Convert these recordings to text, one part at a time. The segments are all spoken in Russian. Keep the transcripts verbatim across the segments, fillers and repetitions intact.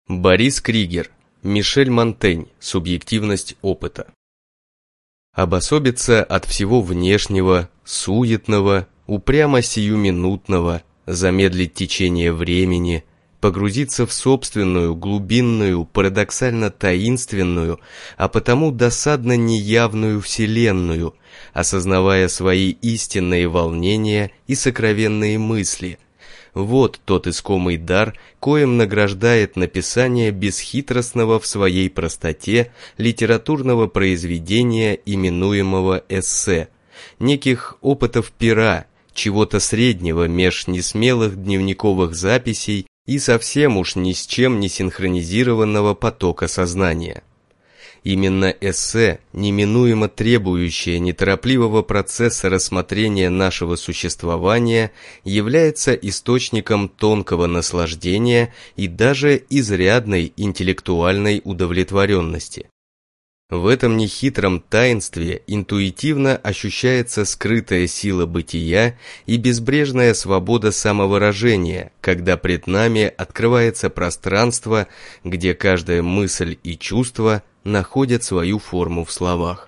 Борис Кригер, Мишель Монтень. Субъективность опыта. Обособиться от всего внешнего, суетного, упрямо сиюминутного, замедлить течение времени, погрузиться в собственную, глубинную, парадоксально таинственную, а потому досадно неявную вселенную, осознавая свои истинные волнения и сокровенные мысли. Вот тот искомый дар, коим награждает написание бесхитростного в своей простоте литературного произведения, именуемого эссе, неких опытов пера, чего-то среднего меж несмелых дневниковых записей и совсем уж ни с чем не синхронизированного потока сознания. Именно эссе, неминуемо требующее неторопливого процесса рассмотрения нашего существования, является источником тонкого наслаждения и даже изрядной интеллектуальной удовлетворенности. В этом нехитром таинстве интуитивно ощущается скрытая сила бытия и безбрежная свобода самовыражения, когда пред нами открывается пространство, где каждая мысль и чувство находят свою форму в словах.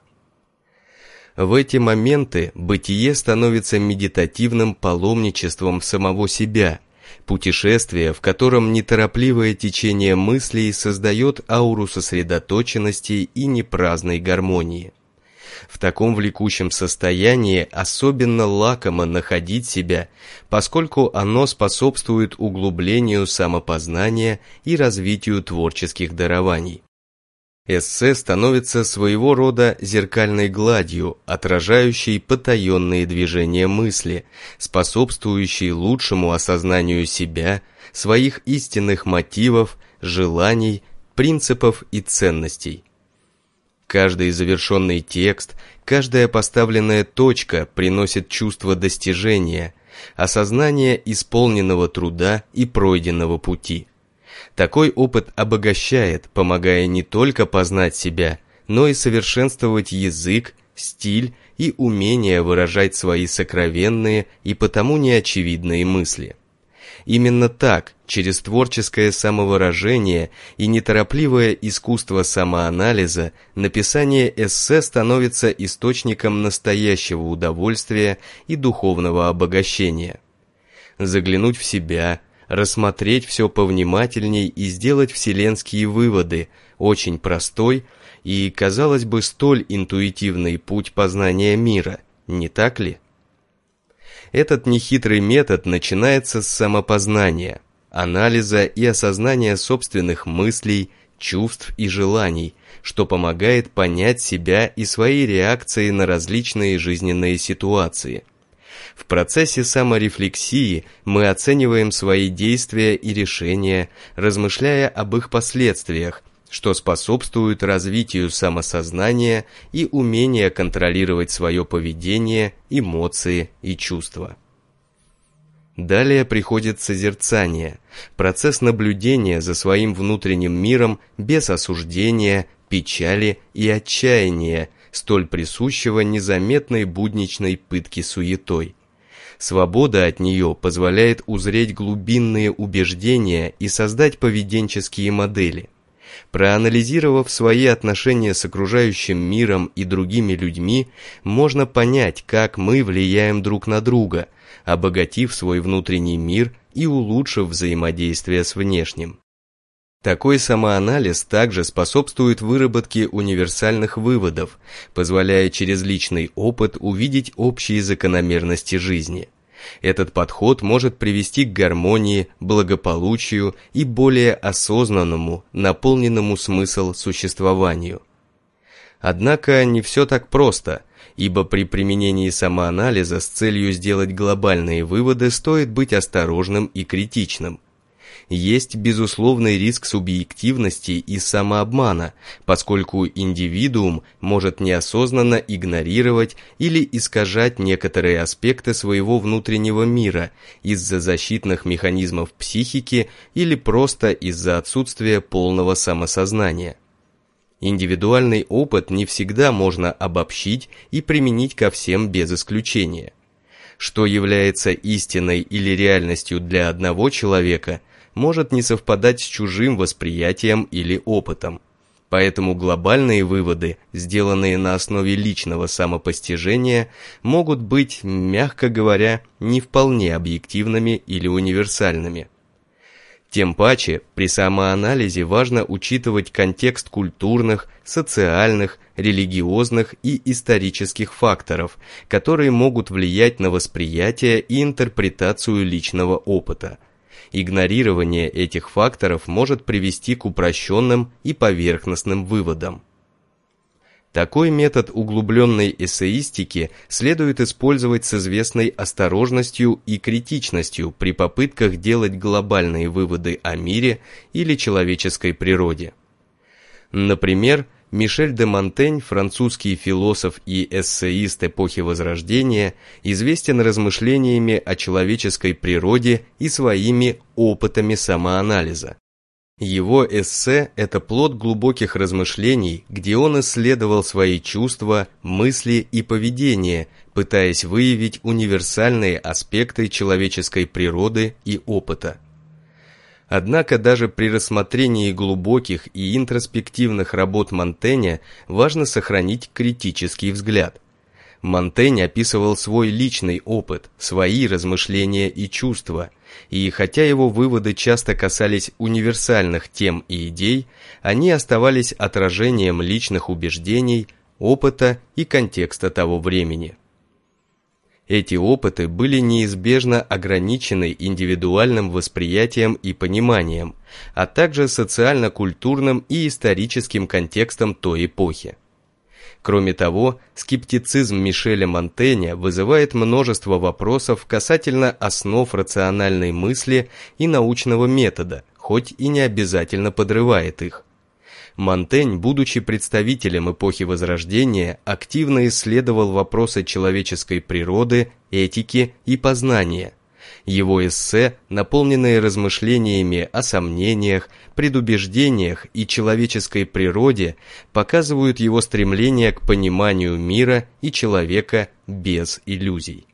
В эти моменты бытие становится медитативным паломничеством самого себя, путешествие, в котором неторопливое течение мыслей создает ауру сосредоточенности и непраздной гармонии. В таком влекущем состоянии особенно лакомо находить себя, поскольку оно способствует углублению самопознания и развитию творческих дарований. Эссе становится своего рода зеркальной гладью, отражающей потаенные движения мысли, способствующей лучшему осознанию себя, своих истинных мотивов, желаний, принципов и ценностей. Каждый завершенный текст, каждая поставленная точка приносит чувство достижения, осознание исполненного труда и пройденного пути. Такой опыт обогащает, помогая не только познать себя, но и совершенствовать язык, стиль и умение выражать свои сокровенные и потому неочевидные мысли. Именно так, через творческое самовыражение и неторопливое искусство самоанализа, написание эссе становится источником настоящего удовольствия и духовного обогащения. Заглянуть в себя – рассмотреть все повнимательней и сделать вселенские выводы – очень простой и, казалось бы, столь интуитивный путь познания мира, не так ли? Этот нехитрый метод начинается с самопознания, анализа и осознания собственных мыслей, чувств и желаний, что помогает понять себя и свои реакции на различные жизненные ситуации. В процессе саморефлексии мы оцениваем свои действия и решения, размышляя об их последствиях, что способствует развитию самосознания и умения контролировать свое поведение, эмоции и чувства. Далее приходит созерцание, процесс наблюдения за своим внутренним миром без осуждения, печали и отчаяния, столь присущего незаметной будничной пытке суетой. Свобода от нее позволяет узреть глубинные убеждения и создать поведенческие модели. Проанализировав свои отношения с окружающим миром и другими людьми, можно понять, как мы влияем друг на друга, обогатив свой внутренний мир и улучшив взаимодействие с внешним. Такой самоанализ также способствует выработке универсальных выводов, позволяя через личный опыт увидеть общие закономерности жизни. Этот подход может привести к гармонии, благополучию и более осознанному, наполненному смысл существованию. Однако не все так просто, ибо при применении самоанализа с целью сделать глобальные выводы стоит быть осторожным и критичным. Есть безусловный риск субъективности и самообмана, поскольку индивидуум может неосознанно игнорировать или искажать некоторые аспекты своего внутреннего мира из-за защитных механизмов психики или просто из-за отсутствия полного самосознания. Индивидуальный опыт не всегда можно обобщить и применить ко всем без исключения. Что является истиной или реальностью для одного человека – может не совпадать с чужим восприятием или опытом. Поэтому глобальные выводы, сделанные на основе личного самопостижения, могут быть, мягко говоря, не вполне объективными или универсальными. Тем паче, при самоанализе важно учитывать контекст культурных, социальных, религиозных и исторических факторов, которые могут влиять на восприятие и интерпретацию личного опыта. Игнорирование этих факторов может привести к упрощенным и поверхностным выводам. Такой метод углубленной эссеистики следует использовать с известной осторожностью и критичностью при попытках делать глобальные выводы о мире или человеческой природе. Например, Мишель де Монтень, французский философ и эссеист эпохи Возрождения, известен размышлениями о человеческой природе и своими опытами самоанализа. Его эссе – это плод глубоких размышлений, где он исследовал свои чувства, мысли и поведение, пытаясь выявить универсальные аспекты человеческой природы и опыта. Однако даже при рассмотрении глубоких и интроспективных работ Монтэня важно сохранить критический взгляд. Монтень описывал свой личный опыт, свои размышления и чувства, и хотя его выводы часто касались универсальных тем и идей, они оставались отражением личных убеждений, опыта и контекста того времени. Эти опыты были неизбежно ограничены индивидуальным восприятием и пониманием, а также социально-культурным и историческим контекстом той эпохи. Кроме того, скептицизм Мишеля Монтэня вызывает множество вопросов касательно основ рациональной мысли и научного метода, хоть и не обязательно подрывает их. Монтень, будучи представителем эпохи Возрождения, активно исследовал вопросы человеческой природы, этики и познания. Его эссе, наполненные размышлениями о сомнениях, предубеждениях и человеческой природе, показывают его стремление к пониманию мира и человека без иллюзий.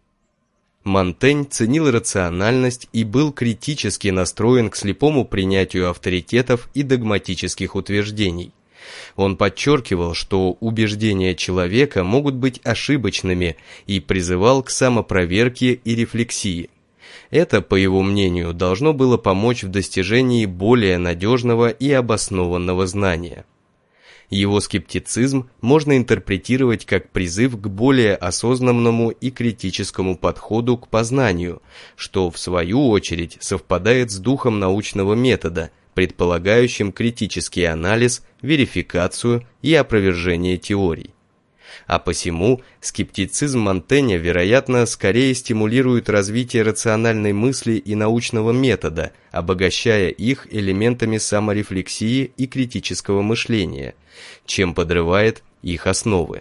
Монтень ценил рациональность и был критически настроен к слепому принятию авторитетов и догматических утверждений. Он подчеркивал, что убеждения человека могут быть ошибочными и призывал к самопроверке и рефлексии. Это, по его мнению, должно было помочь в достижении более надежного и обоснованного знания. Его скептицизм можно интерпретировать как призыв к более осознанному и критическому подходу к познанию, что, в свою очередь, совпадает с духом научного метода, предполагающим критический анализ, верификацию и опровержение теорий. А посему скептицизм Монтэня, вероятно, скорее стимулирует развитие рациональной мысли и научного метода, обогащая их элементами саморефлексии и критического мышления, чем подрывает их основы.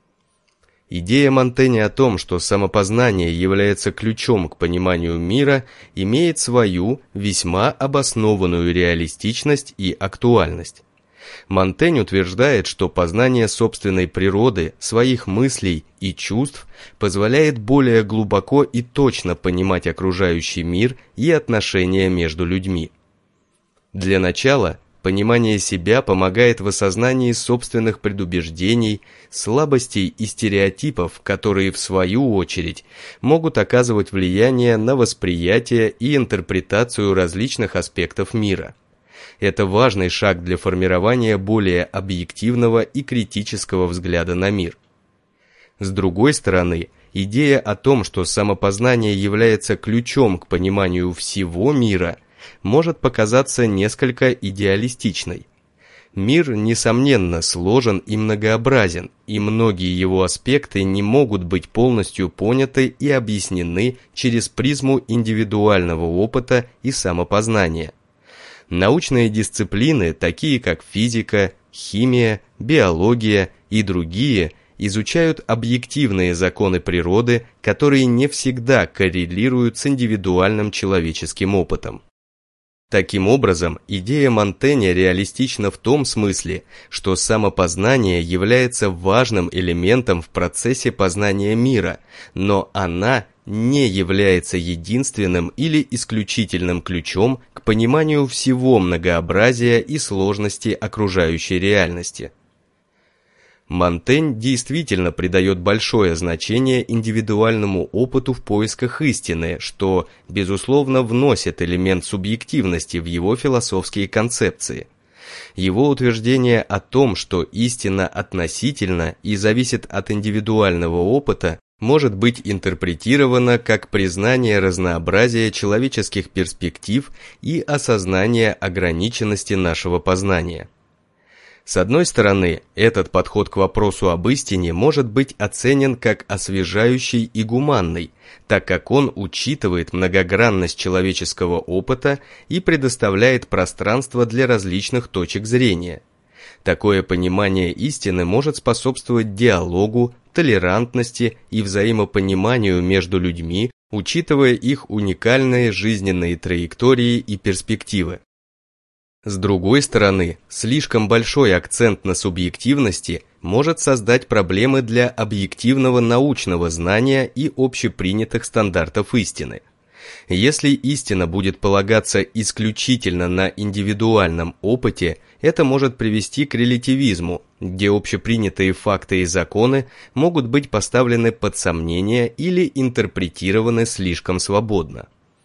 Идея Монтэня о том, что самопознание является ключом к пониманию мира, имеет свою, весьма обоснованную реалистичность и актуальность. Монтень утверждает, что познание собственной природы, своих мыслей и чувств позволяет более глубоко и точно понимать окружающий мир и отношения между людьми. Для начала, понимание себя помогает в осознании собственных предубеждений, слабостей и стереотипов, которые, в свою очередь, могут оказывать влияние на восприятие и интерпретацию различных аспектов мира. Это важный шаг для формирования более объективного и критического взгляда на мир. С другой стороны, идея о том, что самопознание является ключом к пониманию всего мира, может показаться несколько идеалистичной. Мир, несомненно, сложен и многообразен, и многие его аспекты не могут быть полностью поняты и объяснены через призму индивидуального опыта и самопознания. Научные дисциплины, такие как физика, химия, биология и другие, изучают объективные законы природы, которые не всегда коррелируют с индивидуальным человеческим опытом. Таким образом, идея Монтэня реалистична в том смысле, что самопознание является важным элементом в процессе познания мира, но она не является единственным или исключительным ключом к пониманию всего многообразия и сложности окружающей реальности. Монтень действительно придает большое значение индивидуальному опыту в поисках истины, что, безусловно, вносит элемент субъективности в его философские концепции. Его утверждение о том, что истина относительна и зависит от индивидуального опыта, может быть интерпретировано как признание разнообразия человеческих перспектив и осознание ограниченности нашего познания. С одной стороны, этот подход к вопросу об истине может быть оценен как освежающий и гуманный, так как он учитывает многогранность человеческого опыта и предоставляет пространство для различных точек зрения. Такое понимание истины может способствовать диалогу, толерантности и взаимопониманию между людьми, учитывая их уникальные жизненные траектории и перспективы. С другой стороны, слишком большой акцент на субъективности может создать проблемы для объективного научного знания и общепринятых стандартов истины. Если истина будет полагаться исключительно на индивидуальном опыте, это может привести к релятивизму, где общепринятые факты и законы могут быть поставлены под сомнение или интерпретированы слишком свободно.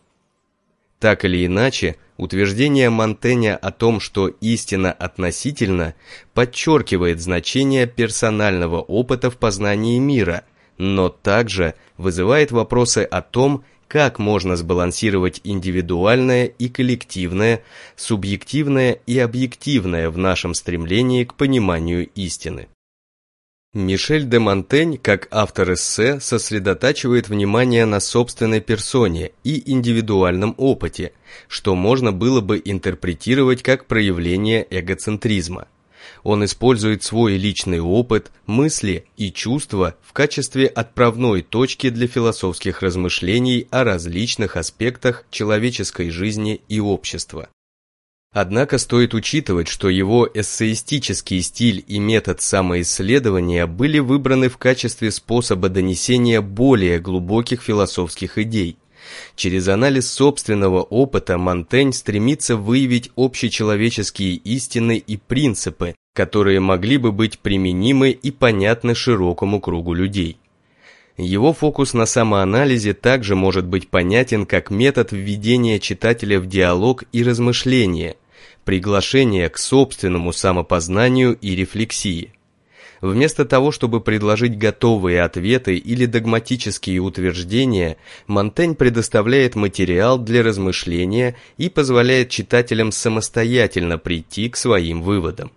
Так или иначе, утверждение Монтэня о том, что истина относительна, подчеркивает значение персонального опыта в познании мира, но также вызывает вопросы о том, как можно сбалансировать индивидуальное и коллективное, субъективное и объективное в нашем стремлении к пониманию истины. Мишель де Монтень, как автор эссе, сосредотачивает внимание на собственной персоне и индивидуальном опыте, что можно было бы интерпретировать как проявление эгоцентризма. Он использует свой личный опыт, мысли и чувства в качестве отправной точки для философских размышлений о различных аспектах человеческой жизни и общества. Однако стоит учитывать, что его эссеистический стиль и метод самоисследования были выбраны в качестве способа донесения более глубоких философских идей. Через анализ собственного опыта Монтень стремится выявить общечеловеческие истины и принципы, которые могли бы быть применимы и понятны широкому кругу людей. Его фокус на самоанализе также может быть понятен как метод введения читателя в диалог и размышления, приглашение к собственному самопознанию и рефлексии. Вместо того, чтобы предложить готовые ответы или догматические утверждения, Монтень предоставляет материал для размышления и позволяет читателям самостоятельно прийти к своим выводам.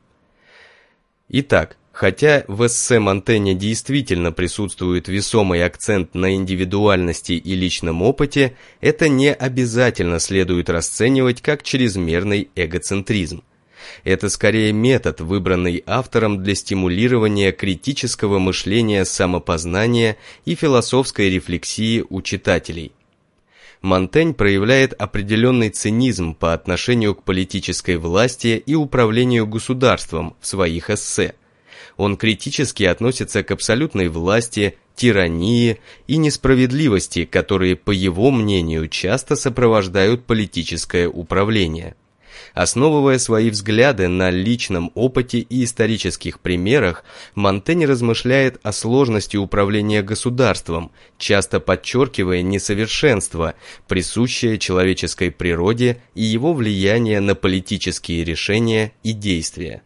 Итак, хотя в эссе Монтэня действительно присутствует весомый акцент на индивидуальности и личном опыте, это не обязательно следует расценивать как чрезмерный эгоцентризм. Это скорее метод, выбранный автором для стимулирования критического мышления, самопознания и философской рефлексии у читателей. Монтень проявляет определенный цинизм по отношению к политической власти и управлению государством в своих эссе. Он критически относится к абсолютной власти, тирании и несправедливости, которые, по его мнению, часто сопровождают политическое управление. Основывая свои взгляды на личном опыте и исторических примерах, Монтень размышляет о сложности управления государством, часто подчеркивая несовершенство, присущее человеческой природе и его влияние на политические решения и действия.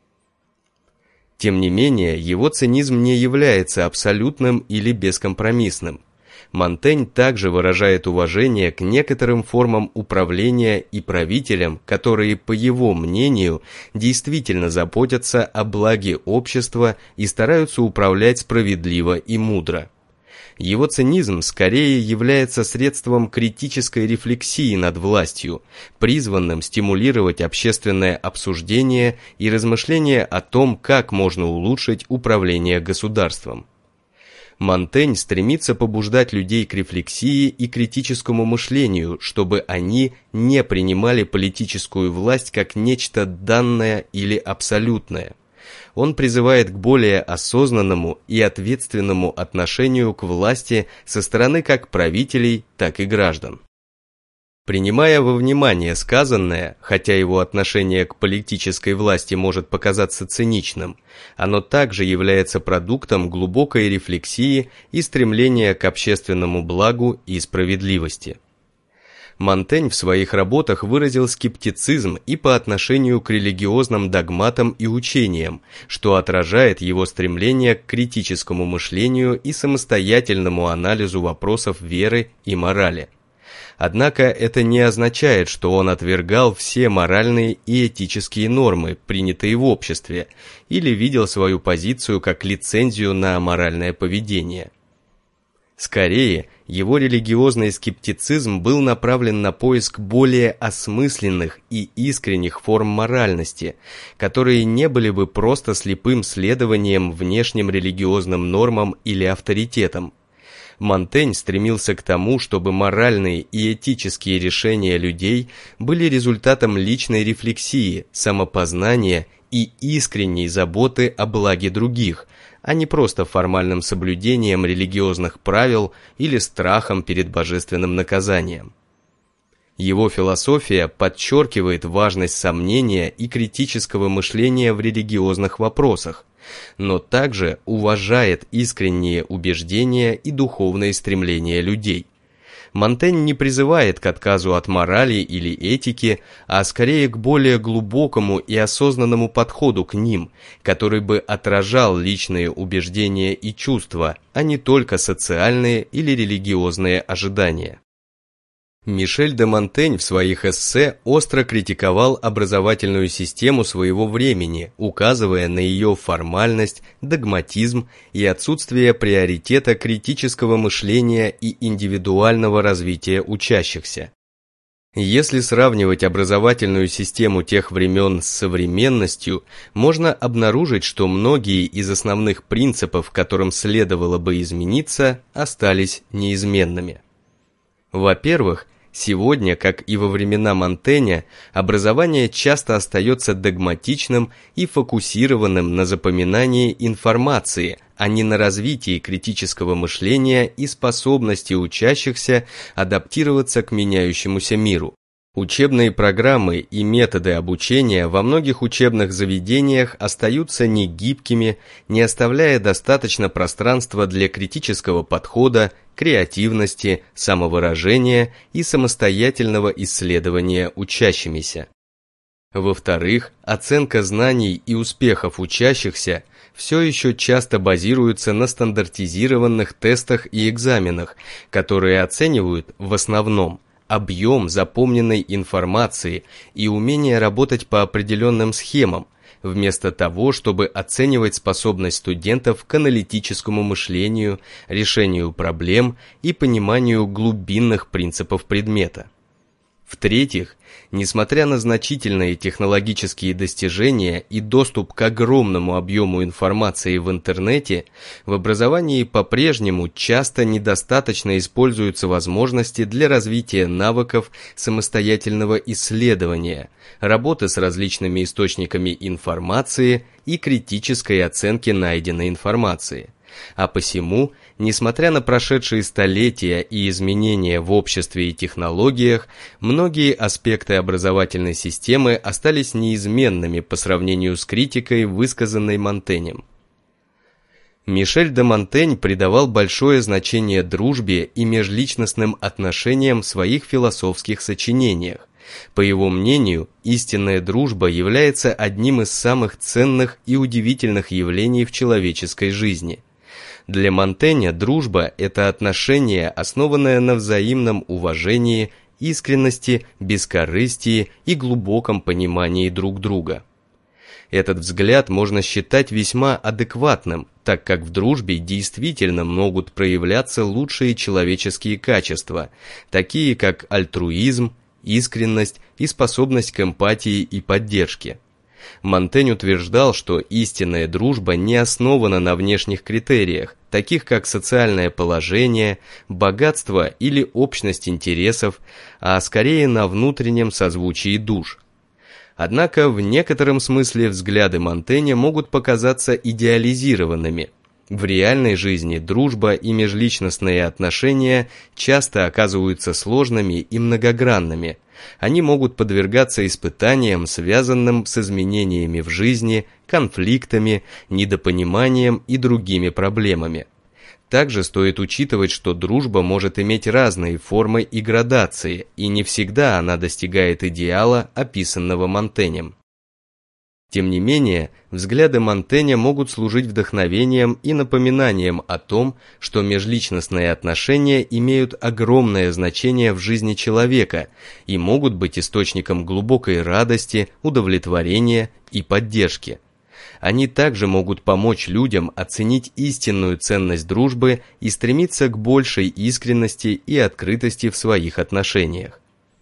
Тем не менее, его цинизм не является абсолютным или бескомпромиссным. Монтень также выражает уважение к некоторым формам управления и правителям, которые, по его мнению, действительно заботятся о благе общества и стараются управлять справедливо и мудро. Его цинизм скорее является средством критической рефлексии над властью, призванным стимулировать общественное обсуждение и размышления о том, как можно улучшить управление государством. Монтень стремится побуждать людей к рефлексии и критическому мышлению, чтобы они не принимали политическую власть как нечто данное или абсолютное. он призывает к более осознанному и ответственному отношению к власти со стороны как правителей, так и граждан. Принимая во внимание сказанное, хотя его отношение к политической власти может показаться циничным, оно также является продуктом глубокой рефлексии и стремления к общественному благу и справедливости. Монтень в своих работах выразил скептицизм и по отношению к религиозным догматам и учениям, что отражает его стремление к критическому мышлению и самостоятельному анализу вопросов веры и морали. Однако это не означает, что он отвергал все моральные и этические нормы, принятые в обществе, или видел свою позицию как лицензию на моральное поведение. Скорее, его религиозный скептицизм был направлен на поиск более осмысленных и искренних форм моральности, которые не были бы просто слепым следованием внешним религиозным нормам или авторитетам. Монтень стремился к тому, чтобы моральные и этические решения людей были результатом личной рефлексии, самопознания и искренней заботы о благе других, а не просто формальным соблюдением религиозных правил или страхом перед божественным наказанием. Его философия подчеркивает важность сомнения и критического мышления в религиозных вопросах, но также уважает искренние убеждения и духовные стремления людей. Монтень не призывает к отказу от морали или этики, а скорее к более глубокому и осознанному подходу к ним, который бы отражал личные убеждения и чувства, а не только социальные или религиозные ожидания. Мишель де Монтень в своих эссе остро критиковал образовательную систему своего времени, указывая на ее формальность, догматизм и отсутствие приоритета критического мышления и индивидуального развития учащихся. Если сравнивать образовательную систему тех времен с современностью, можно обнаружить, что многие из основных принципов, которым следовало бы измениться, остались неизменными. Во-первых, сегодня, как и во времена Монтэня, образование часто остается догматичным и фокусированным на запоминании информации, а не на развитии критического мышления и способности учащихся адаптироваться к меняющемуся миру. Учебные программы и методы обучения во многих учебных заведениях остаются негибкими, не оставляя достаточно пространства для критического подхода, креативности, самовыражения и самостоятельного исследования учащимися. Во-вторых, оценка знаний и успехов учащихся все еще часто базируется на стандартизированных тестах и экзаменах, которые оценивают в основном объем запомненной информации и умение работать по определенным схемам, вместо того, чтобы оценивать способность студентов к аналитическому мышлению, решению проблем и пониманию глубинных принципов предмета. В-третьих, несмотря на значительные технологические достижения и доступ к огромному объему информации в интернете, в образовании по-прежнему часто недостаточно используются возможности для развития навыков самостоятельного исследования, работы с различными источниками информации и критической оценки найденной информации. А посему, несмотря на прошедшие столетия и изменения в обществе и технологиях, многие аспекты образовательной системы остались неизменными по сравнению с критикой, высказанной Монтенем. Мишель де Монтень придавал большое значение дружбе и межличностным отношениям в своих философских сочинениях. По его мнению, истинная дружба является одним из самых ценных и удивительных явлений в человеческой жизни. Для Монтэня дружба – это отношение, основанное на взаимном уважении, искренности, бескорыстии и глубоком понимании друг друга. Этот взгляд можно считать весьма адекватным, так как в дружбе действительно могут проявляться лучшие человеческие качества, такие как альтруизм, искренность и способность к эмпатии и поддержке. Монтень утверждал, что истинная дружба не основана на внешних критериях, таких как социальное положение, богатство или общность интересов, а скорее на внутреннем созвучии душ. Однако в некотором смысле взгляды Монтэня могут показаться идеализированными. В реальной жизни дружба и межличностные отношения часто оказываются сложными и многогранными. Они могут подвергаться испытаниям, связанным с изменениями в жизни, конфликтами, недопониманием и другими проблемами. Также стоит учитывать, что дружба может иметь разные формы и градации, и не всегда она достигает идеала, описанного Монтенем. Тем не менее, взгляды Монтэня могут служить вдохновением и напоминанием о том, что межличностные отношения имеют огромное значение в жизни человека и могут быть источником глубокой радости, удовлетворения и поддержки. Они также могут помочь людям оценить истинную ценность дружбы и стремиться к большей искренности и открытости в своих отношениях.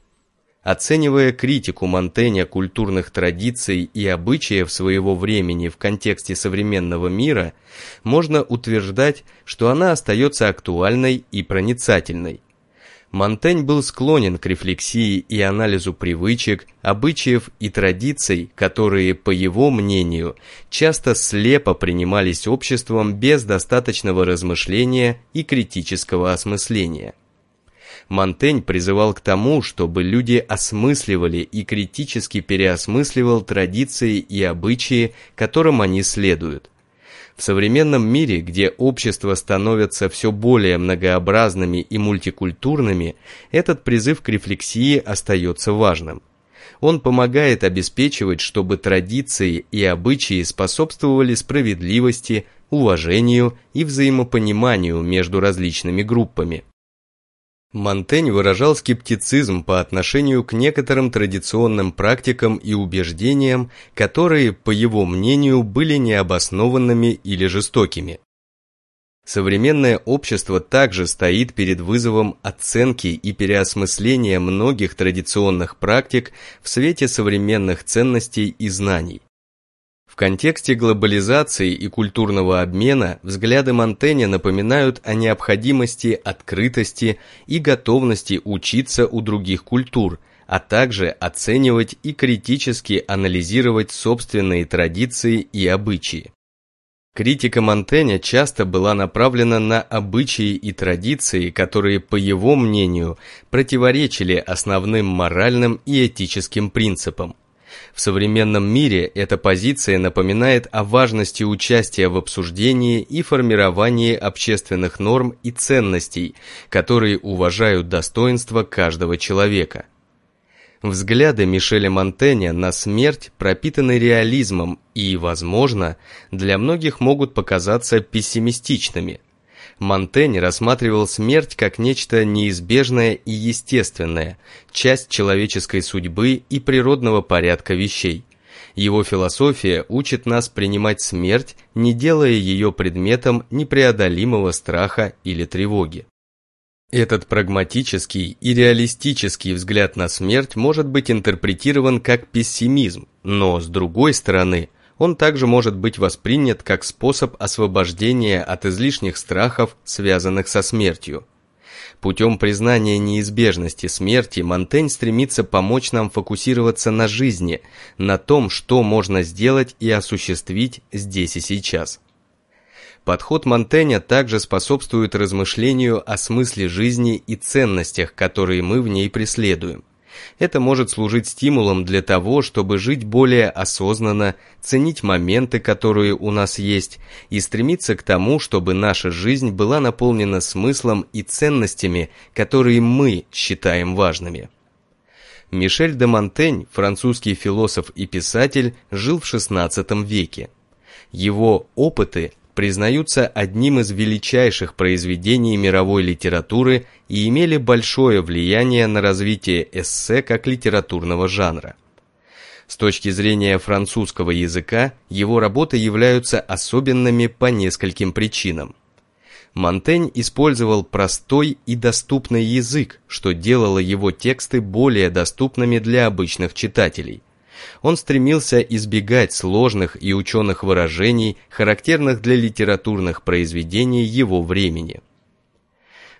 Оценивая критику Монтэня культурных традиций и обычаев своего времени в контексте современного мира, можно утверждать, что она остается актуальной и проницательной. Монтень был склонен к рефлексии и анализу привычек, обычаев и традиций, которые, по его мнению, часто слепо принимались обществом без достаточного размышления и критического осмысления. Монтень призывал к тому, чтобы люди осмысливали и критически переосмысливал традиции и обычаи, которым они следуют. В современном мире, где общества становятся все более многообразными и мультикультурными, этот призыв к рефлексии остается важным. Он помогает обеспечивать, чтобы традиции и обычаи способствовали справедливости, уважению и взаимопониманию между различными группами. Монтень выражал скептицизм по отношению к некоторым традиционным практикам и убеждениям, которые, по его мнению, были необоснованными или жестокими. Современное общество также стоит перед вызовом оценки и переосмысления многих традиционных практик в свете современных ценностей и знаний. В контексте глобализации и культурного обмена взгляды Монтэня напоминают о необходимости открытости и готовности учиться у других культур, а также оценивать и критически анализировать собственные традиции и обычаи. Критика Монтэня часто была направлена на обычаи и традиции, которые, по его мнению, противоречили основным моральным и этическим принципам. В современном мире эта позиция напоминает о важности участия в обсуждении и формировании общественных норм и ценностей, которые уважают достоинство каждого человека. Взгляды Мишеля Монтэня на смерть пропитаны реализмом и, возможно, для многих могут показаться пессимистичными. Монтень рассматривал смерть как нечто неизбежное и естественное, часть человеческой судьбы и природного порядка вещей. Его философия учит нас принимать смерть, не делая ее предметом непреодолимого страха или тревоги. Этот прагматический и реалистический взгляд на смерть может быть интерпретирован как пессимизм, но, с другой стороны, он также может быть воспринят как способ освобождения от излишних страхов, связанных со смертью. Путем признания неизбежности смерти Монтень стремится помочь нам фокусироваться на жизни, на том, что можно сделать и осуществить здесь и сейчас. Подход Монтэня также способствует размышлению о смысле жизни и ценностях, которые мы в ней преследуем. Это может служить стимулом для того, чтобы жить более осознанно, ценить моменты, которые у нас есть, и стремиться к тому, чтобы наша жизнь была наполнена смыслом и ценностями, которые мы считаем важными. Мишель де Монтень, французский философ и писатель, жил в шестнадцатом веке. Его опыты признаются одним из величайших произведений мировой литературы и имели большое влияние на развитие эссе как литературного жанра. С точки зрения французского языка, его работы являются особенными по нескольким причинам. Монтень использовал простой и доступный язык, что делало его тексты более доступными для обычных читателей. Он стремился избегать сложных и ученых выражений, характерных для литературных произведений его времени.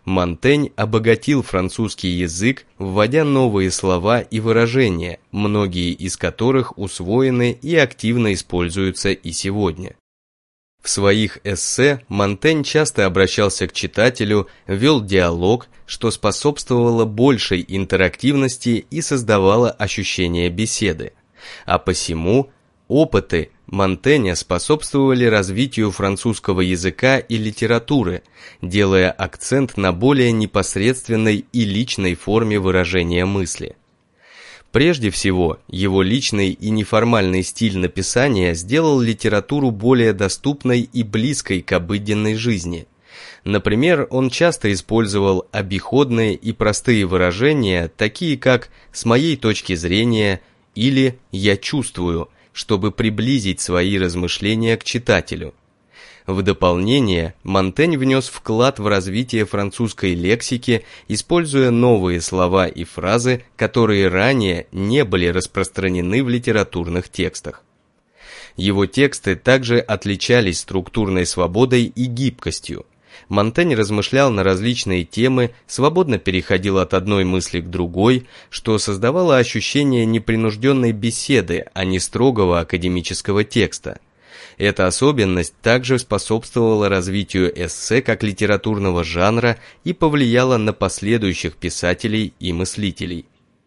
Монтень обогатил французский язык, вводя новые слова и выражения, многие из которых усвоены и активно используются и сегодня. В своих эссе Монтень часто обращался к читателю, вел диалог, что способствовало большей интерактивности и создавало ощущение беседы. А посему опыты Монтэня способствовали развитию французского языка и литературы, делая акцент на более непосредственной и личной форме выражения мысли. Прежде всего, его личный и неформальный стиль написания сделал литературу более доступной и близкой к обыденной жизни. Например, он часто использовал обиходные и простые выражения, такие как «с моей точки зрения» или «я чувствую», чтобы приблизить свои размышления к читателю. В дополнение, Монтень внес вклад в развитие французской лексики, используя новые слова и фразы, которые ранее не были распространены в литературных текстах. Его тексты также отличались структурной свободой и гибкостью. Монтень размышлял на различные темы, свободно переходил от одной мысли к другой, что создавало ощущение непринужденной беседы, а не строгого академического текста. Эта особенность также способствовала развитию эссе как литературного жанра и повлияла на последующих писателей и мыслителей.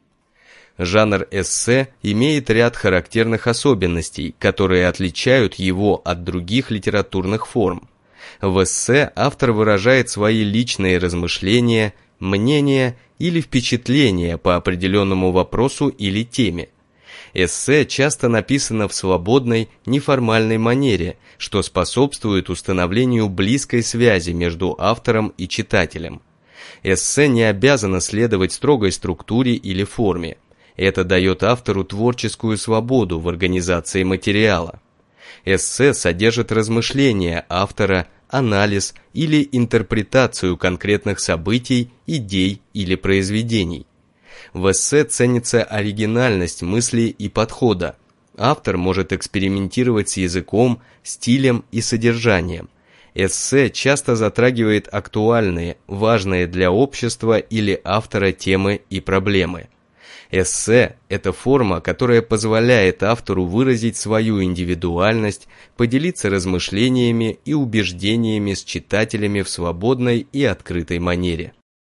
Жанр эссе имеет ряд характерных особенностей, которые отличают его от других литературных форм. В эссе автор выражает свои личные размышления, мнения или впечатления по определенному вопросу или теме. Эссе часто написано в свободной, неформальной манере, что способствует установлению близкой связи между автором и читателем. Эссе не обязано следовать строгой структуре или форме. Это дает автору творческую свободу в организации материала. Эссе содержит размышления автора, анализ или интерпретацию конкретных событий, идей или произведений. В эссе ценится оригинальность мысли и подхода. Автор может экспериментировать с языком, стилем и содержанием. Эссе часто затрагивает актуальные, важные для общества или автора темы и проблемы. Эссе – это форма, которая позволяет автору выразить свою индивидуальность, поделиться размышлениями и убеждениями с читателями в свободной и открытой манере.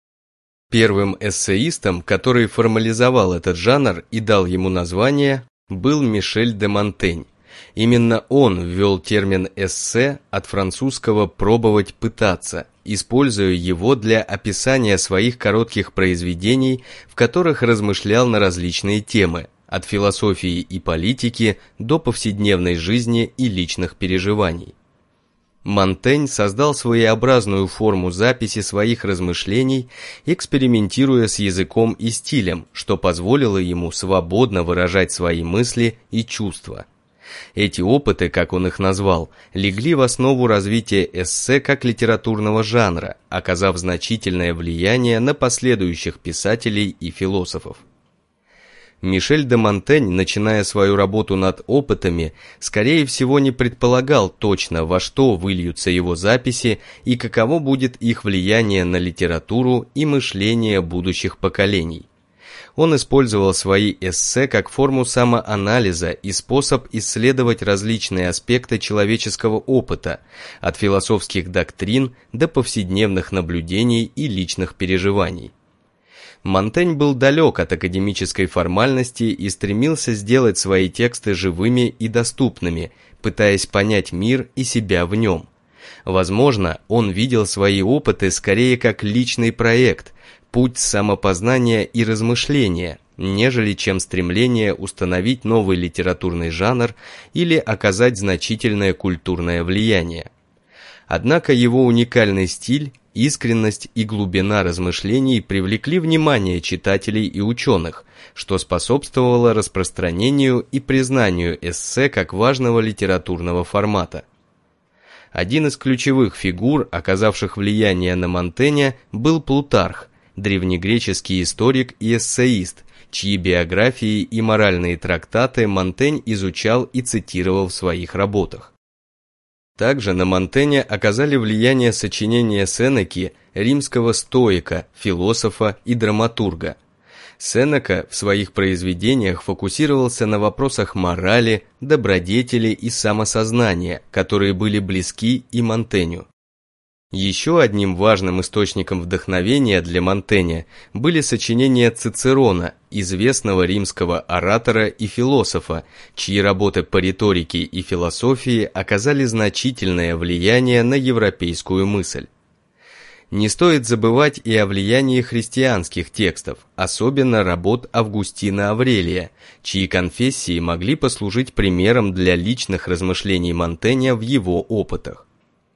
Первым эссеистом, который формализовал этот жанр и дал ему название, был Мишель де Монтень. Именно он ввел термин «эссе» от французского «пробовать, пытаться», используя его для описания своих коротких произведений, в которых размышлял на различные темы, от философии и политики до повседневной жизни и личных переживаний. Монтень создал своеобразную форму записи своих размышлений, экспериментируя с языком и стилем, что позволило ему свободно выражать свои мысли и чувства. Эти опыты, как он их назвал, легли в основу развития эссе как литературного жанра, оказав значительное влияние на последующих писателей и философов. Мишель де Монтень, начиная свою работу над опытами, скорее всего не предполагал точно, во что выльются его записи и каково будет их влияние на литературу и мышление будущих поколений. Он использовал свои эссе как форму самоанализа и способ исследовать различные аспекты человеческого опыта, от философских доктрин до повседневных наблюдений и личных переживаний. Монтень был далек от академической формальности и стремился сделать свои тексты живыми и доступными, пытаясь понять мир и себя в нем. Возможно, он видел свои опыты скорее как личный проект, путь самопознания и размышления, нежели чем стремление установить новый литературный жанр или оказать значительное культурное влияние. Однако его уникальный стиль, искренность и глубина размышлений привлекли внимание читателей и ученых, что способствовало распространению и признанию эссе как важного литературного формата. Один из ключевых фигур, оказавших влияние на Монтэня, был Плутарх, древнегреческий историк и эссеист, чьи биографии и моральные трактаты Монтень изучал и цитировал в своих работах. Также на Монтэня оказали влияние сочинения Сенеки римского стоика, философа и драматурга. Сенека в своих произведениях фокусировался на вопросах морали, добродетели и самосознания, которые были близки и Монтеню. Еще одним важным источником вдохновения для Монтэня были сочинения Цицерона, известного римского оратора и философа, чьи работы по риторике и философии оказали значительное влияние на европейскую мысль. Не стоит забывать и о влиянии христианских текстов, особенно работ Августина Аврелия, чьи конфессии могли послужить примером для личных размышлений Монтэня в его опытах.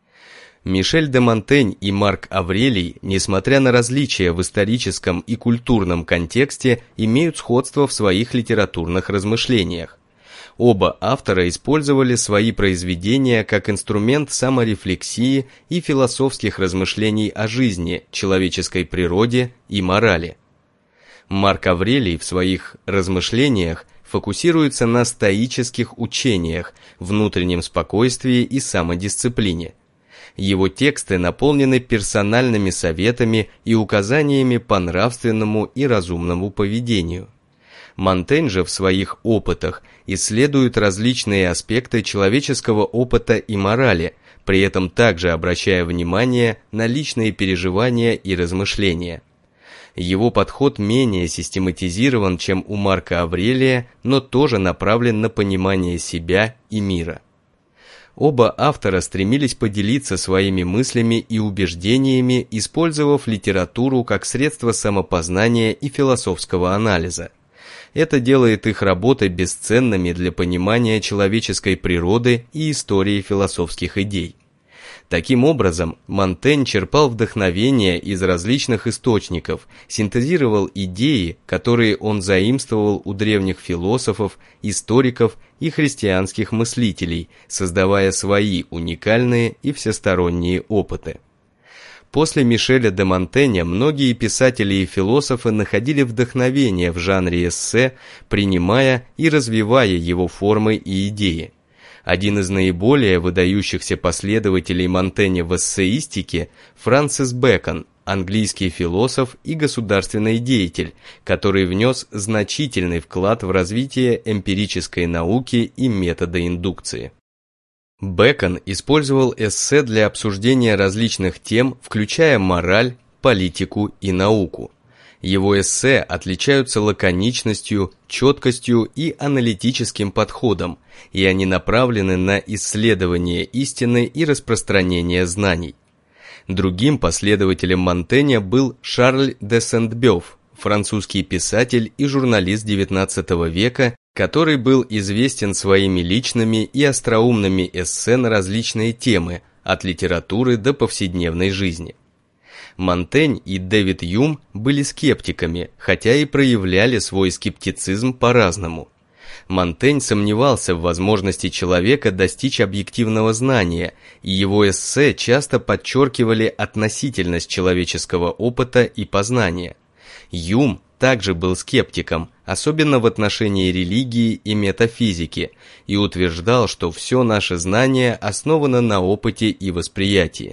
Мишель де Монтень и Марк Аврелий, несмотря на различия в историческом и культурном контексте, имеют сходство в своих литературных размышлениях. Оба автора использовали свои произведения как инструмент саморефлексии и философских размышлений о жизни, человеческой природе и морали. Марк Аврелий в своих размышлениях фокусируется на стоических учениях, внутреннем спокойствии и самодисциплине. Его тексты наполнены персональными советами и указаниями по нравственному и разумному поведению. Монтень же в своих опытах исследует различные аспекты человеческого опыта и морали, при этом также обращая внимание на личные переживания и размышления. Его подход менее систематизирован, чем у Марка Аврелия, но тоже направлен на понимание себя и мира. Оба автора стремились поделиться своими мыслями и убеждениями, использовав литературу как средство самопознания и философского анализа. Это делает их работы бесценными для понимания человеческой природы и истории философских идей. Таким образом, Монтень черпал вдохновение из различных источников, синтезировал идеи, которые он заимствовал у древних философов, историков и христианских мыслителей, создавая свои уникальные и всесторонние опыты. После Мишеля де Монтэня многие писатели и философы находили вдохновение в жанре эссе, принимая и развивая его формы и идеи. Один из наиболее выдающихся последователей Монтэня в эссеистике – Франсис Бэкон, английский философ и государственный деятель, который внес значительный вклад в развитие эмпирической науки и метода индукции. Бэкон использовал эссе для обсуждения различных тем, включая мораль, политику и науку. Его эссе отличаются лаконичностью, четкостью и аналитическим подходом, и они направлены на исследование истины и распространение знаний. Другим последователем Монтэня был Шарль де Сент-Бёв, французский писатель и журналист девятнадцатого века, который был известен своими личными и остроумными эссе на различные темы, от литературы до повседневной жизни. Монтень и Дэвид Юм были скептиками, хотя и проявляли свой скептицизм по-разному. Монтень сомневался в возможности человека достичь объективного знания, и его эссе часто подчеркивали относительность человеческого опыта и познания. Юм также был скептиком, особенно в отношении религии и метафизики, и утверждал, что все наше знание основано на опыте и восприятии.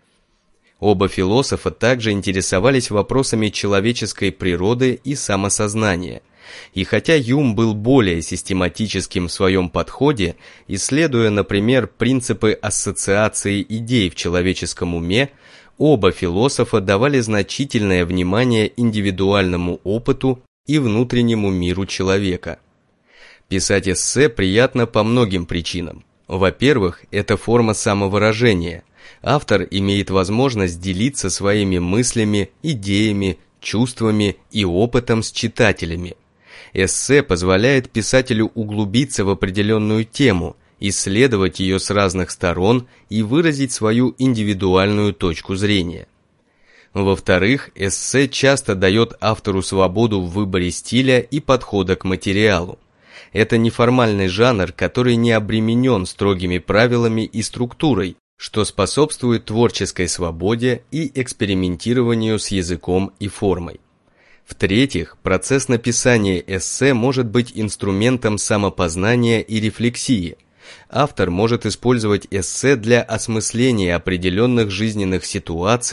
Оба философа также интересовались вопросами человеческой природы и самосознания. И хотя Юм был более систематическим в своем подходе, исследуя, например, принципы ассоциации идей в человеческом уме, оба философа давали значительное внимание индивидуальному опыту и внутреннему миру человека. Писать эссе приятно по многим причинам. Во-первых, это форма самовыражения. Автор имеет возможность делиться своими мыслями, идеями, чувствами и опытом с читателями. Эссе позволяет писателю углубиться в определенную тему, исследовать ее с разных сторон и выразить свою индивидуальную точку зрения. Во-вторых, эссе часто дает автору свободу в выборе стиля и подхода к материалу. Это неформальный жанр, который не обременен строгими правилами и структурой, что способствует творческой свободе и экспериментированию с языком и формой. В-третьих, процесс написания эссе может быть инструментом самопознания и рефлексии. Автор может использовать эссе для осмысления определенных жизненных ситуаций,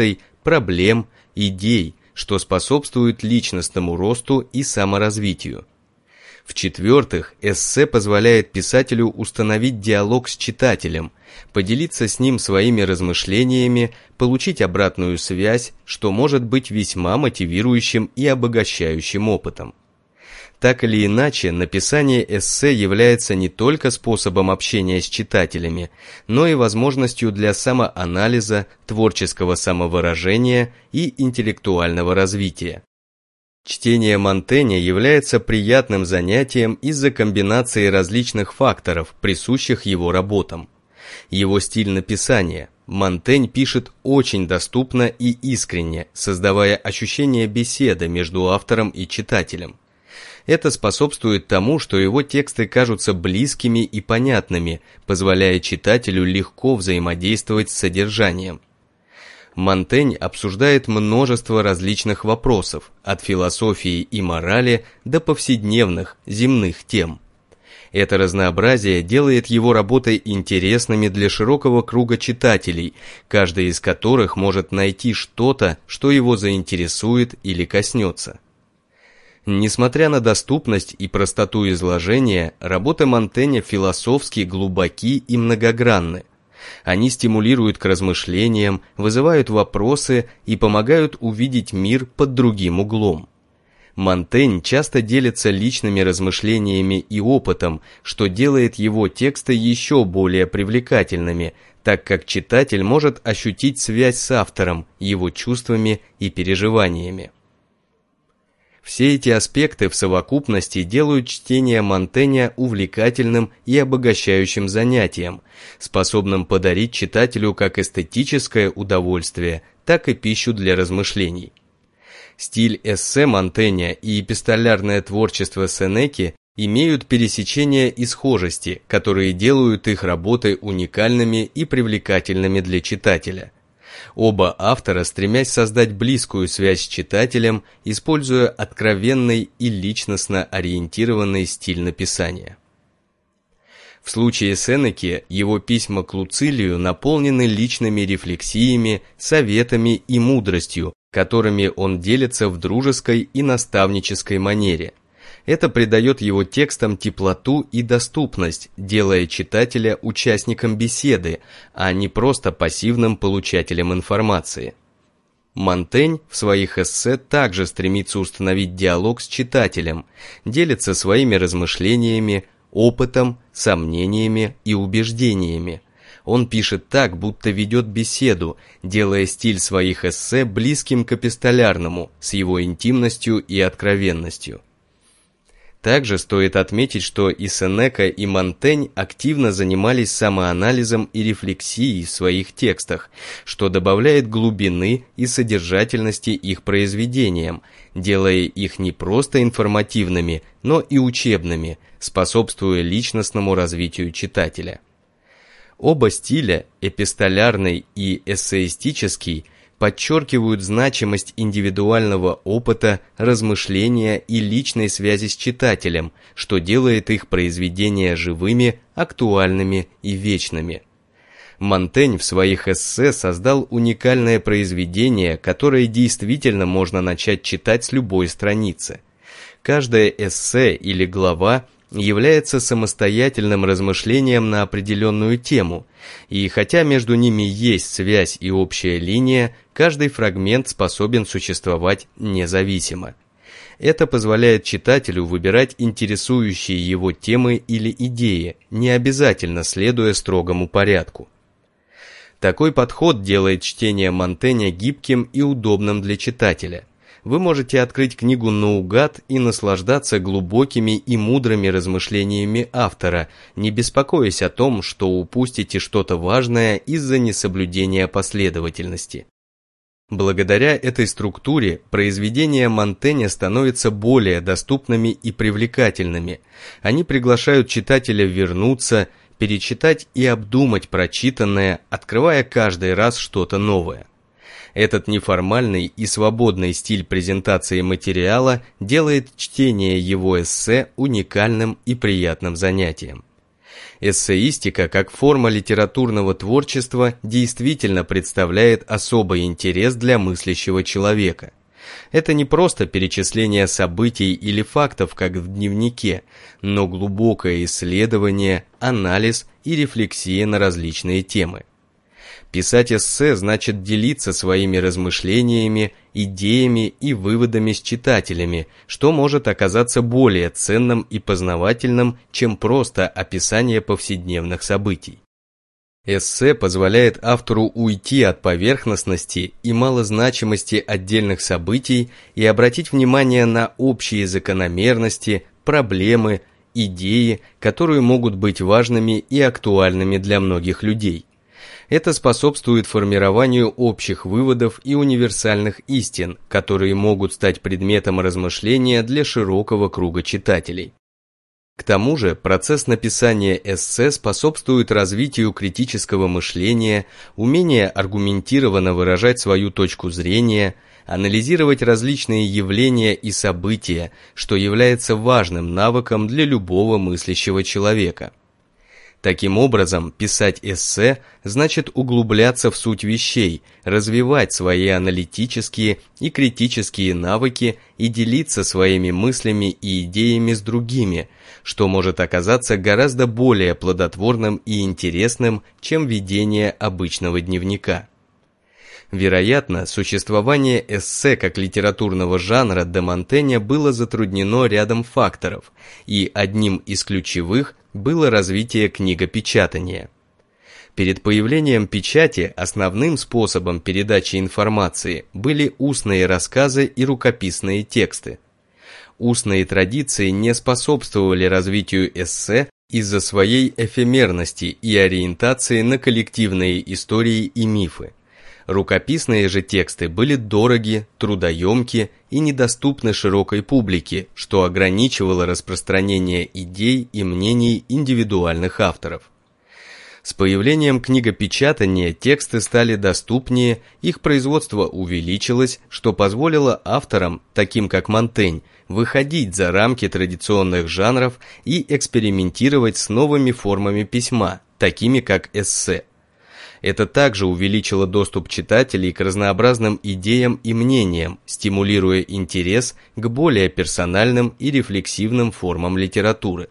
проблем, идей, что способствует личностному росту и саморазвитию. В-четвертых, эссе позволяет писателю установить диалог с читателем, поделиться с ним своими размышлениями, получить обратную связь, что может быть весьма мотивирующим и обогащающим опытом. Так или иначе, написание эссе является не только способом общения с читателями, но и возможностью для самоанализа, творческого самовыражения и интеллектуального развития. Чтение Монтэня является приятным занятием из-за комбинации различных факторов, присущих его работам. Его стиль написания. Монтень пишет очень доступно и искренне, создавая ощущение беседы между автором и читателем. Это способствует тому, что его тексты кажутся близкими и понятными, позволяя читателю легко взаимодействовать с содержанием. Монтень обсуждает множество различных вопросов, от философии и морали до повседневных, земных тем. Это разнообразие делает его работы интересными для широкого круга читателей, каждый из которых может найти что-то, что его заинтересует или коснется. Несмотря на доступность и простоту изложения, работы Монтэня философски глубоки и многогранны. Они стимулируют к размышлениям, вызывают вопросы и помогают увидеть мир под другим углом. Монтень часто делится личными размышлениями и опытом, что делает его тексты еще более привлекательными, так как читатель может ощутить связь с автором, его чувствами и переживаниями. Все эти аспекты в совокупности делают чтение Монтэня увлекательным и обогащающим занятием, способным подарить читателю как эстетическое удовольствие, так и пищу для размышлений. Стиль эссе Монтэня и эпистолярное творчество Сенеки имеют пересечения и схожести, которые делают их работы уникальными и привлекательными для читателя. Оба автора, стремясь создать близкую связь с читателем, используя откровенный и личностно ориентированный стиль написания. В случае Сенеки его письма к Луцилию наполнены личными рефлексиями, советами и мудростью, которыми он делится в дружеской и наставнической манере. Это придает его текстам теплоту и доступность, делая читателя участником беседы, а не просто пассивным получателем информации. Монтень в своих эссе также стремится установить диалог с читателем, делится своими размышлениями, опытом, сомнениями и убеждениями. Он пишет так, будто ведет беседу, делая стиль своих эссе близким к эпистолярному, с его интимностью и откровенностью. Также стоит отметить, что и Сенека, и Монтень активно занимались самоанализом и рефлексией в своих текстах, что добавляет глубины и содержательности их произведениям, делая их не просто информативными, но и учебными, способствуя личностному развитию читателя. Оба стиля, эпистолярный и эссеистический, подчеркивают значимость индивидуального опыта, размышления и личной связи с читателем, что делает их произведения живыми, актуальными и вечными. Монтень в своих эссе создал уникальное произведение, которое действительно можно начать читать с любой страницы. Каждое эссе или глава является самостоятельным размышлением на определенную тему, и хотя между ними есть связь и общая линия, каждый фрагмент способен существовать независимо. Это позволяет читателю выбирать интересующие его темы или идеи, не обязательно следуя строгому порядку. Такой подход делает чтение Монтэня гибким и удобным для читателя. Вы можете открыть книгу наугад и наслаждаться глубокими и мудрыми размышлениями автора, не беспокоясь о том, что упустите что-то важное из-за несоблюдения последовательности. Благодаря этой структуре произведения Монтэня становятся более доступными и привлекательными. Они приглашают читателя вернуться, перечитать и обдумать прочитанное, открывая каждый раз что-то новое. Этот неформальный и свободный стиль презентации материала делает чтение его эссе уникальным и приятным занятием. Эссеистика как форма литературного творчества действительно представляет особый интерес для мыслящего человека. Это не просто перечисление событий или фактов, как в дневнике, но глубокое исследование, анализ и рефлексия на различные темы. Писать эссе значит делиться своими размышлениями, идеями и выводами с читателями, что может оказаться более ценным и познавательным, чем просто описание повседневных событий. Эссе позволяет автору уйти от поверхностности и малозначимости отдельных событий и обратить внимание на общие закономерности, проблемы, идеи, которые могут быть важными и актуальными для многих людей. Это способствует формированию общих выводов и универсальных истин, которые могут стать предметом размышления для широкого круга читателей. К тому же, процесс написания эссе способствует развитию критического мышления, умения аргументированно выражать свою точку зрения, анализировать различные явления и события, что является важным навыком для любого мыслящего человека. Таким образом, писать эссе значит углубляться в суть вещей, развивать свои аналитические и критические навыки и делиться своими мыслями и идеями с другими, что может оказаться гораздо более плодотворным и интересным, чем ведение обычного дневника. Вероятно, существование эссе как литературного жанра де Монтэня было затруднено рядом факторов, и одним из ключевых было развитие книгопечатания. Перед появлением печати основным способом передачи информации были устные рассказы и рукописные тексты. Устные традиции не способствовали развитию эссе из-за своей эфемерности и ориентации на коллективные истории и мифы. Рукописные же тексты были дороги, трудоемки и недоступны широкой публике, что ограничивало распространение идей и мнений индивидуальных авторов. С появлением книгопечатания тексты стали доступнее, их производство увеличилось, что позволило авторам, таким как Монтень, выходить за рамки традиционных жанров и экспериментировать с новыми формами письма, такими как эссе. Это также увеличило доступ читателей к разнообразным идеям и мнениям, стимулируя интерес к более персональным и рефлексивным формам литературы.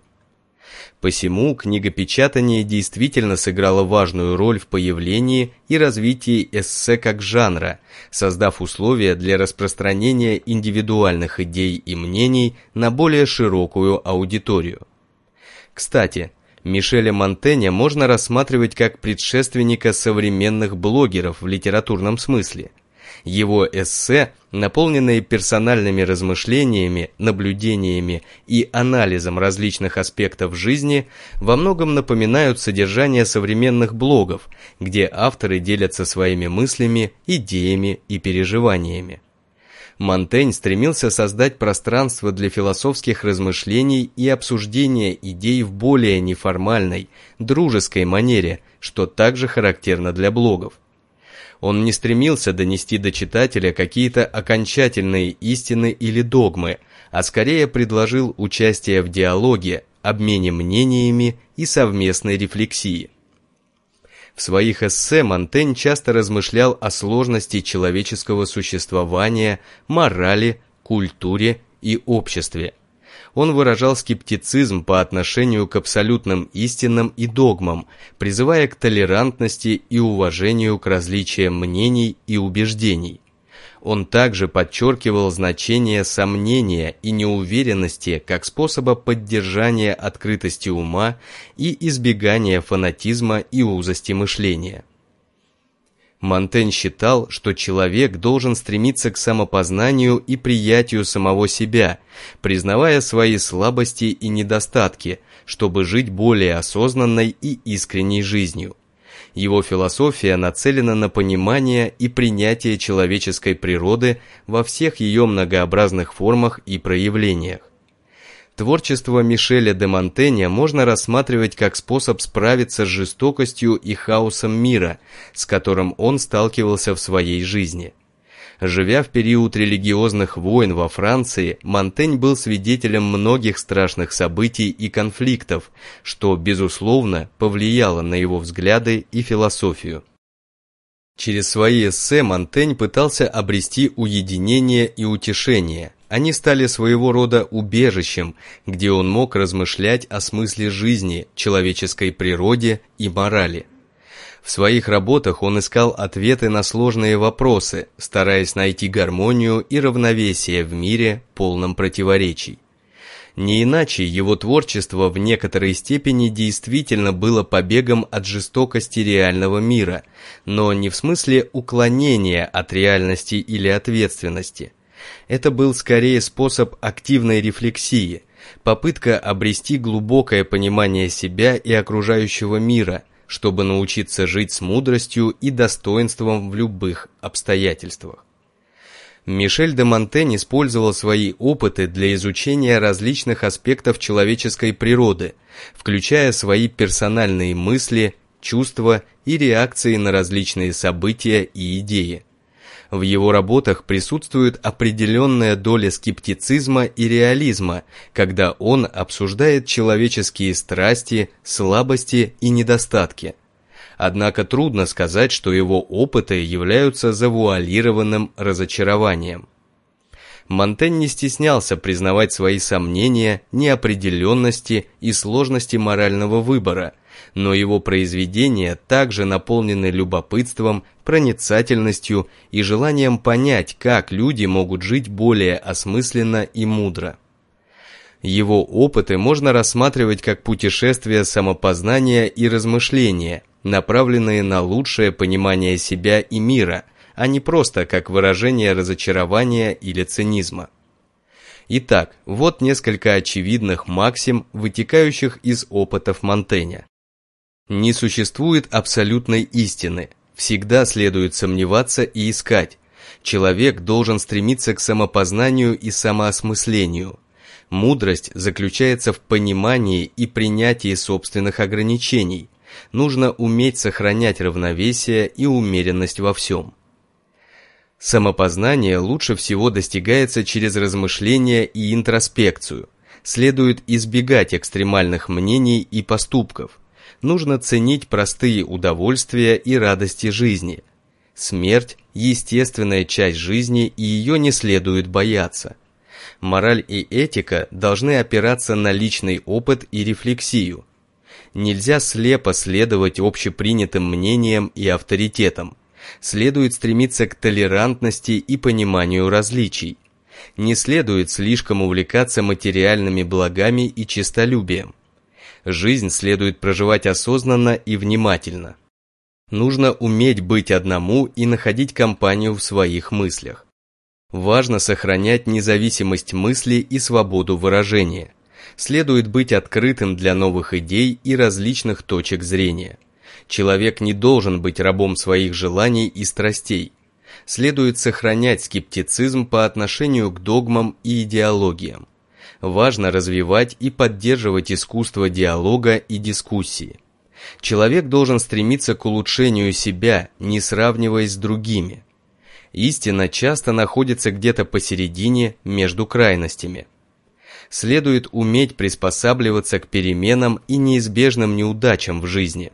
Посему книгопечатание действительно сыграло важную роль в появлении и развитии эссе как жанра, создав условия для распространения индивидуальных идей и мнений на более широкую аудиторию. Кстати, Мишеля Монтэня можно рассматривать как предшественника современных блогеров в литературном смысле. Его эссе, наполненные персональными размышлениями, наблюдениями и анализом различных аспектов жизни, во многом напоминают содержание современных блогов, где авторы делятся своими мыслями, идеями и переживаниями. Монтень стремился создать пространство для философских размышлений и обсуждения идей в более неформальной, дружеской манере, что также характерно для блогов. Он не стремился донести до читателя какие-то окончательные истины или догмы, а скорее предложил участие в диалоге, обмене мнениями и совместной рефлексии. В своих эссе Монтень часто размышлял о сложности человеческого существования, морали, культуре и обществе. Он выражал скептицизм по отношению к абсолютным истинам и догмам, призывая к толерантности и уважению к различиям мнений и убеждений. Он также подчеркивал значение сомнения и неуверенности как способа поддержания открытости ума и избегания фанатизма и узости мышления. Монтень считал, что человек должен стремиться к самопознанию и приятию самого себя, признавая свои слабости и недостатки, чтобы жить более осознанной и искренней жизнью. Его философия нацелена на понимание и принятие человеческой природы во всех ее многообразных формах и проявлениях. Творчество Мишеля де Монтэня можно рассматривать как способ справиться с жестокостью и хаосом мира, с которым он сталкивался в своей жизни. Живя в период религиозных войн во Франции, Монтень был свидетелем многих страшных событий и конфликтов, что, безусловно, повлияло на его взгляды и философию. Через свои эссе Монтень пытался обрести уединение и утешение. Они стали своего рода убежищем, где он мог размышлять о смысле жизни, человеческой природе и морали. В своих работах он искал ответы на сложные вопросы, стараясь найти гармонию и равновесие в мире, полном противоречий. Не иначе его творчество в некоторой степени действительно было побегом от жестокости реального мира, но не в смысле уклонения от реальности или ответственности. Это был скорее способ активной рефлексии, попытка обрести глубокое понимание себя и окружающего мира, чтобы научиться жить с мудростью и достоинством в любых обстоятельствах. Мишель де Монтень использовал свои опыты для изучения различных аспектов человеческой природы, включая свои персональные мысли, чувства и реакции на различные события и идеи. В его работах присутствует определенная доля скептицизма и реализма, когда он обсуждает человеческие страсти, слабости и недостатки. Однако трудно сказать, что его опыты являются завуалированным разочарованием. Монтень не стеснялся признавать свои сомнения, неопределенности и сложности морального выбора, но его произведения также наполнены любопытством, проницательностью и желанием понять, как люди могут жить более осмысленно и мудро. Его опыты можно рассматривать как путешествия самопознания и размышления, направленные на лучшее понимание себя и мира, а не просто как выражение разочарования или цинизма. Итак, вот несколько очевидных максим, вытекающих из опытов Монтэня. Не существует абсолютной истины, всегда следует сомневаться и искать. Человек должен стремиться к самопознанию и самоосмыслению. Мудрость заключается в понимании и принятии собственных ограничений. Нужно уметь сохранять равновесие и умеренность во всем. Самопознание лучше всего достигается через размышления и интроспекцию. Следует избегать экстремальных мнений и поступков. Нужно ценить простые удовольствия и радости жизни. Смерть – естественная часть жизни, и ее не следует бояться. Мораль и этика должны опираться на личный опыт и рефлексию. Нельзя слепо следовать общепринятым мнениям и авторитетам. Следует стремиться к толерантности и пониманию различий. Не следует слишком увлекаться материальными благами и честолюбием. Жизнь следует проживать осознанно и внимательно. Нужно уметь быть одному и находить компанию в своих мыслях. Важно сохранять независимость мысли и свободу выражения. Следует быть открытым для новых идей и различных точек зрения. Человек не должен быть рабом своих желаний и страстей. Следует сохранять скептицизм по отношению к догмам и идеологиям. Важно развивать и поддерживать искусство диалога и дискуссии. Человек должен стремиться к улучшению себя, не сравниваясь с другими. Истина часто находится где-то посередине между крайностями. Следует уметь приспосабливаться к переменам и неизбежным неудачам в жизни.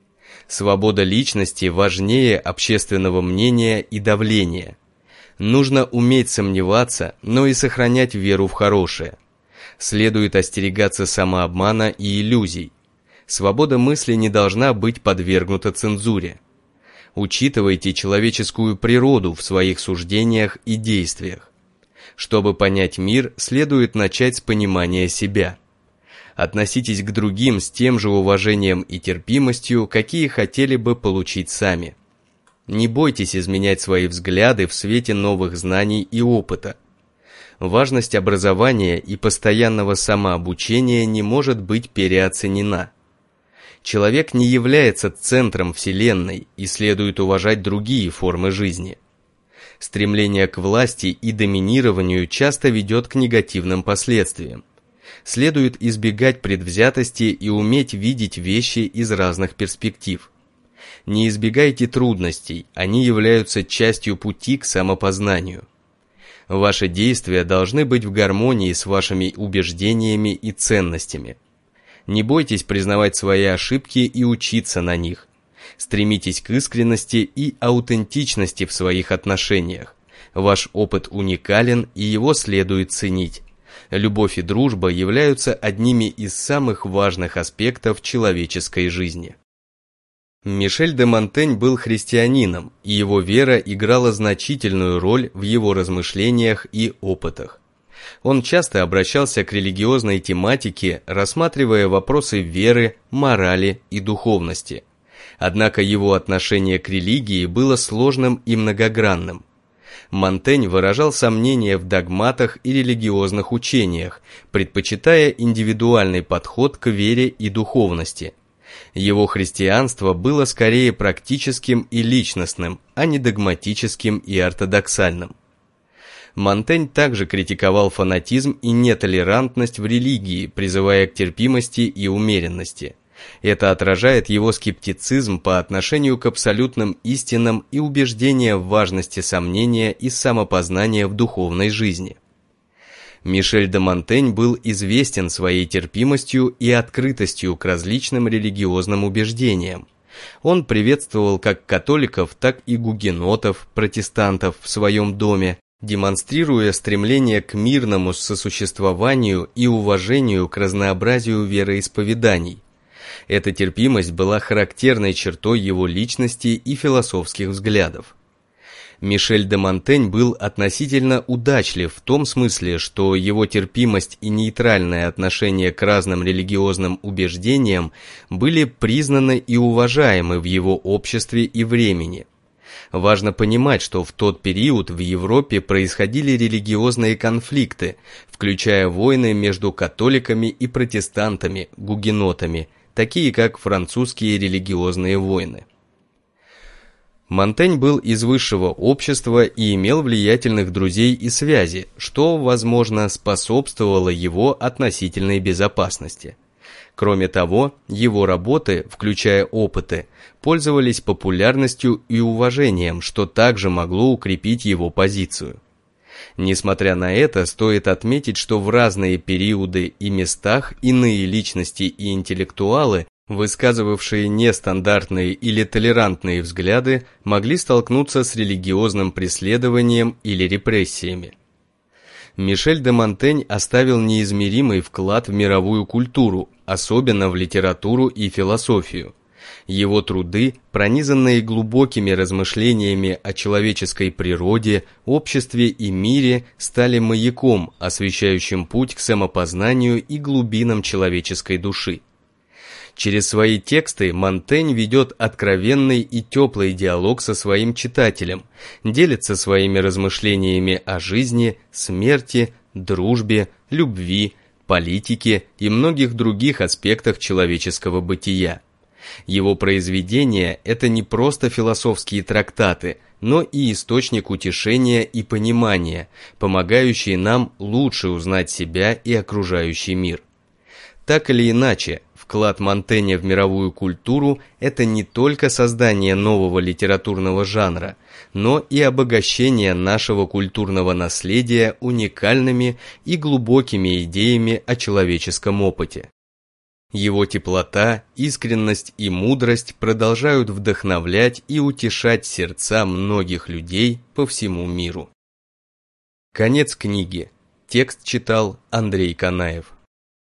Свобода личности важнее общественного мнения и давления. Нужно уметь сомневаться, но и сохранять веру в хорошее. Следует остерегаться самообмана и иллюзий. Свобода мысли не должна быть подвергнута цензуре. Учитывайте человеческую природу в своих суждениях и действиях. Чтобы понять мир, следует начать с понимания себя. Относитесь к другим с тем же уважением и терпимостью, какие хотели бы получить сами. Не бойтесь изменять свои взгляды в свете новых знаний и опыта. Важность образования и постоянного самообучения не может быть переоценена. Человек не является центром Вселенной и следует уважать другие формы жизни. Стремление к власти и доминированию часто ведет к негативным последствиям. Следует избегать предвзятости и уметь видеть вещи из разных перспектив. Не избегайте трудностей, они являются частью пути к самопознанию. Ваши действия должны быть в гармонии с вашими убеждениями и ценностями. Не бойтесь признавать свои ошибки и учиться на них. Стремитесь к искренности и аутентичности в своих отношениях. Ваш опыт уникален, и его следует ценить. Любовь и дружба являются одними из самых важных аспектов человеческой жизни. Мишель де Монтень был христианином, и его вера играла значительную роль в его размышлениях и опытах. Он часто обращался к религиозной тематике, рассматривая вопросы веры, морали и духовности. Однако его отношение к религии было сложным и многогранным. Монтень выражал сомнения в догматах и религиозных учениях, предпочитая индивидуальный подход к вере и духовности. Его христианство было скорее практическим и личностным, а не догматическим и ортодоксальным. Монтень также критиковал фанатизм и нетолерантность в религии, призывая к терпимости и умеренности. Это отражает его скептицизм по отношению к абсолютным истинам и убеждения в важности сомнения и самопознания в духовной жизни. Мишель де Монтень был известен своей терпимостью и открытостью к различным религиозным убеждениям. Он приветствовал как католиков, так и гугенотов, протестантов в своем доме, демонстрируя стремление к мирному сосуществованию и уважению к разнообразию вероисповеданий. Эта терпимость была характерной чертой его личности и философских взглядов. Мишель де Монтень был относительно удачлив в том смысле, что его терпимость и нейтральное отношение к разным религиозным убеждениям были признаны и уважаемы в его обществе и времени. Важно понимать, что в тот период в Европе происходили религиозные конфликты, включая войны между католиками и протестантами, гугенотами, такие как французские религиозные войны. Монтень был из высшего общества и имел влиятельных друзей и связи, что, возможно, способствовало его относительной безопасности. Кроме того, его работы, включая опыты, пользовались популярностью и уважением, что также могло укрепить его позицию. Несмотря на это, стоит отметить, что в разные периоды и местах иные личности и интеллектуалы, высказывавшие нестандартные или толерантные взгляды, могли столкнуться с религиозным преследованием или репрессиями. Мишель де Монтень оставил неизмеримый вклад в мировую культуру, особенно в литературу и философию. Его труды, пронизанные глубокими размышлениями о человеческой природе, обществе и мире, стали маяком, освещающим путь к самопознанию и глубинам человеческой души. Через свои тексты Монтень ведет откровенный и теплый диалог со своим читателем, делится своими размышлениями о жизни, смерти, дружбе, любви, политике и многих других аспектах человеческого бытия. Его произведения – это не просто философские трактаты, но и источник утешения и понимания, помогающий нам лучше узнать себя и окружающий мир. Так или иначе, вклад Монтэня в мировую культуру – это не только создание нового литературного жанра, но и обогащение нашего культурного наследия уникальными и глубокими идеями о человеческом опыте. Его теплота, искренность и мудрость продолжают вдохновлять и утешать сердца многих людей по всему миру. Конец книги. Текст читал Андрей Канаев.